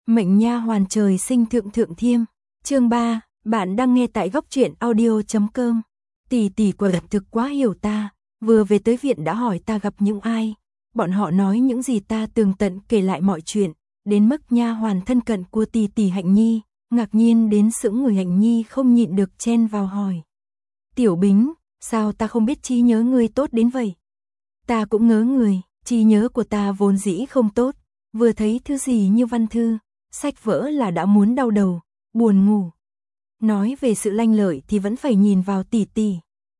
Mệnh nha hoàn trời sinh thượng thượng thiêm. Chương 3, bạn đang nghe tại góc truyện audio.com. Tỷ tỷ quả thực quá hiểu ta, vừa về tới viện đã hỏi ta gặp những ai. Bọn họ nói những gì ta tường tận kể lại mọi chuyện, đến mức nha hoàn thân cận của tỷ tỷ Hạnh Nhi, ngạc nhiên đến sững người. Hạnh Nhi không nhịn được chen vào hỏi. Tiểu Bính, sao ta không biết trí nhớ ngươi tốt đến vậy? Ta cũng ngớ người, trí nhớ của ta vốn dĩ không tốt, vừa thấy thứ gì như văn thư, sách vỡ là đã muốn đau đầu, buồn ngủ. Nói về sự lanh lợi thì vẫn phải nhìn vào tỷ tỷ.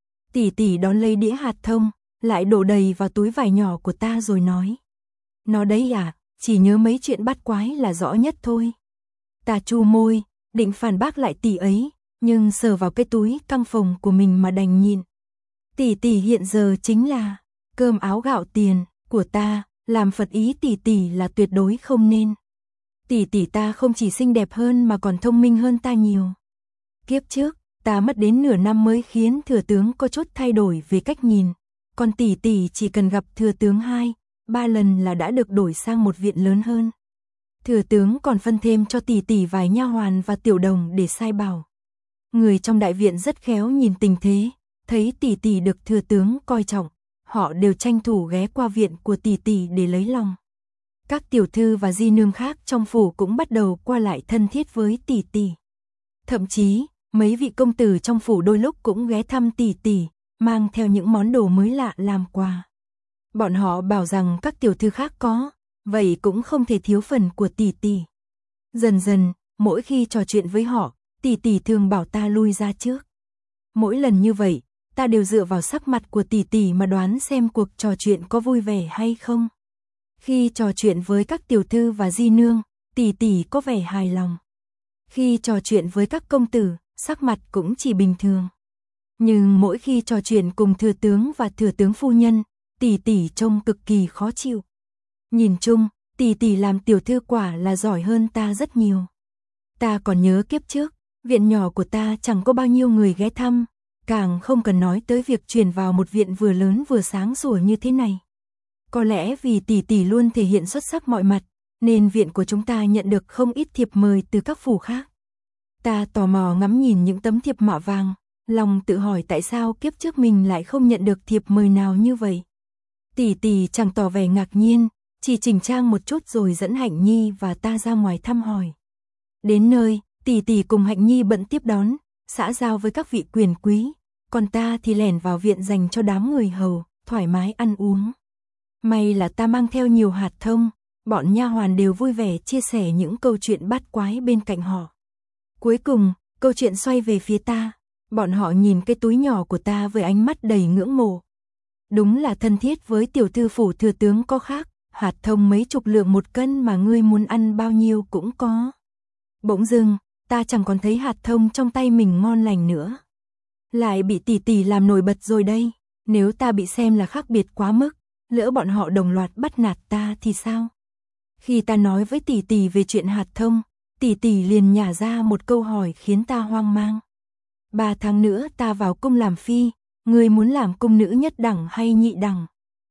Tỷ tỷ đón lấy đĩa hạt thông, lại đổ đầy vào túi vải nhỏ của ta rồi nói. Nó đấy à, chỉ nhớ mấy chuyện bắt quái là rõ nhất thôi. Ta chu môi, định phản bác lại tỷ ấy, nhưng sờ vào cái túi căng phồng của mình mà đành nhịn. Tỷ tỷ hiện giờ chính là cơm áo gạo tiền của ta, làm phật ý tỷ tỷ là tuyệt đối không nên. Tỷ tỷ ta không chỉ xinh đẹp hơn mà còn thông minh hơn ta nhiều. Kiếp trước, ta mất đến nửa năm mới khiến thừa tướng có chút thay đổi về cách nhìn, còn tỷ tỷ chỉ cần gặp thừa tướng 2-3 lần là đã được đổi sang một viện lớn hơn. Thừa tướng còn phân thêm cho tỷ tỷ vài nha hoàn và tiểu đồng để sai bảo. Người trong đại viện rất khéo nhìn tình thế, thấy tỷ tỷ được thừa tướng coi trọng, họ đều tranh thủ ghé qua viện của tỷ tỷ để lấy lòng. Các tiểu thư và di nương khác trong phủ cũng bắt đầu qua lại thân thiết với tỷ tỷ. Thậm chí, mấy vị công tử trong phủ đôi lúc cũng ghé thăm tỷ tỷ, mang theo những món đồ mới lạ làm quà. Bọn họ bảo rằng các tiểu thư khác có, vậy cũng không thể thiếu phần của tỷ tỷ. Dần dần, mỗi khi trò chuyện với họ, tỷ tỷ thường bảo ta lui ra trước. Mỗi lần như vậy, ta đều dựa vào sắc mặt của tỷ tỷ mà đoán xem cuộc trò chuyện có vui vẻ hay không. Khi trò chuyện với các tiểu thư và di nương, tỷ tỷ có vẻ hài lòng. Khi trò chuyện với các công tử, sắc mặt cũng chỉ bình thường. Nhưng mỗi khi trò chuyện cùng thừa tướng và thừa tướng phu nhân, tỷ tỷ trông cực kỳ khó chịu. Nhìn chung, tỷ tỷ làm tiểu thư quả là giỏi hơn ta rất nhiều. Ta còn nhớ kiếp trước, viện nhỏ của ta chẳng có bao nhiêu người ghé thăm, càng không cần nói tới việc chuyển vào một viện vừa lớn vừa sáng sủa như thế này. Có lẽ vì tỷ tỷ luôn thể hiện xuất sắc mọi mặt, nên viện của chúng ta nhận được không ít thiệp mời từ các phủ khác. Ta tò mò ngắm nhìn những tấm thiệp mạ vàng, lòng tự hỏi tại sao kiếp trước mình lại không nhận được thiệp mời nào như vậy. Tỷ tỷ chẳng tỏ vẻ ngạc nhiên, chỉ chỉnh trang một chút rồi dẫn Hạnh Nhi và ta ra ngoài thăm hỏi. Đến nơi, tỷ tỷ cùng Hạnh Nhi bận tiếp đón, xã giao với các vị quyền quý, còn ta thì lẻn vào viện dành cho đám người hầu, thoải mái ăn uống. May là ta mang theo nhiều hạt thông, bọn nha hoàn đều vui vẻ chia sẻ những câu chuyện bát quái bên cạnh họ. Cuối cùng, câu chuyện xoay về phía ta, bọn họ nhìn cái túi nhỏ của ta với ánh mắt đầy ngưỡng mộ. Đúng là thân thiết với tiểu thư phủ thừa tướng có khác, hạt thông mấy chục lượng một cân mà ngươi muốn ăn bao nhiêu cũng có. Bỗng dưng, ta chẳng còn thấy hạt thông trong tay mình ngon lành nữa. Lại bị tỷ tỷ làm nổi bật rồi đây, nếu ta bị xem là khác biệt quá mức, lỡ bọn họ đồng loạt bắt nạt ta thì sao? Khi ta nói với tỷ tỷ về chuyện hạt thông, tỷ tỷ liền nhả ra một câu hỏi khiến ta hoang mang. 3 tháng nữa ta vào cung làm phi, ngươi muốn làm cung nữ nhất đẳng hay nhị đẳng?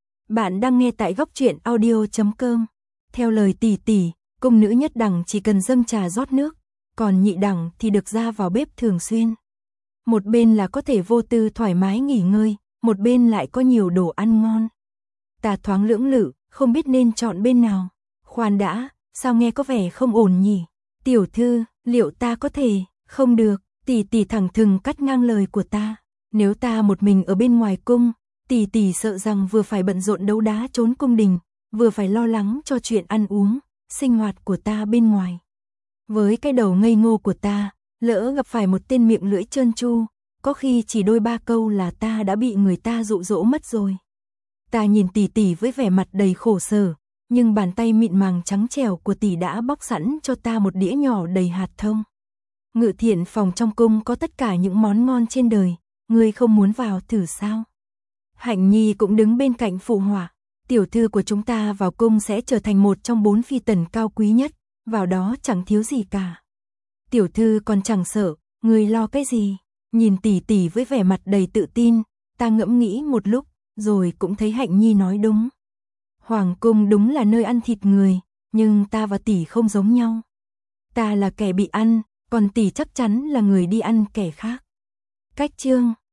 Bạn đang nghe tại góc truyện audio.com. Theo lời tỷ tỷ, cung nữ nhất đẳng chỉ cần dâng trà rót nước, còn nhị đẳng thì được ra vào bếp thường xuyên. Một bên là có thể vô tư thoải mái nghỉ ngơi, một bên lại có nhiều đồ ăn ngon. Ta thoáng lưỡng lự, không biết nên chọn bên nào. Khoan đã, sao nghe có vẻ không ổn nhỉ? Tiểu thư, liệu ta có thể? Không được, tỷ tỷ thẳng thừng cắt ngang lời của ta. Nếu ta một mình ở bên ngoài cung, tỷ tỷ sợ rằng vừa phải bận rộn đấu đá trốn cung đình, vừa phải lo lắng cho chuyện ăn uống, sinh hoạt của ta bên ngoài. Với cái đầu ngây ngô của ta, lỡ gặp phải một tên miệng lưỡi trơn tru, có khi chỉ đôi 3 câu là ta đã bị người ta dụ dỗ mất rồi. Ta nhìn tỷ tỷ với vẻ mặt đầy khổ sở, nhưng bàn tay mịn màng trắng trẻo của tỷ đã bóc sẵn cho ta một đĩa nhỏ đầy hạt thông. Ngự thiện phòng trong cung có tất cả những món ngon trên đời, ngươi không muốn vào thử sao? Hạnh Nhi cũng đứng bên cạnh phụ họa, tiểu thư của chúng ta vào cung sẽ trở thành một trong 4 phi tần cao quý nhất, vào đó chẳng thiếu gì cả. Tiểu thư còn chẳng sợ, ngươi lo cái gì? Nhìn tỷ tỷ với vẻ mặt đầy tự tin, ta ngẫm nghĩ một lúc, rồi cũng thấy Hạnh Nhi nói đúng. Hoàng cung đúng là nơi ăn thịt người, nhưng ta và tỷ không giống nhau. Ta là kẻ bị ăn, còn tỷ chắc chắn là người đi ăn kẻ khác. Cách chương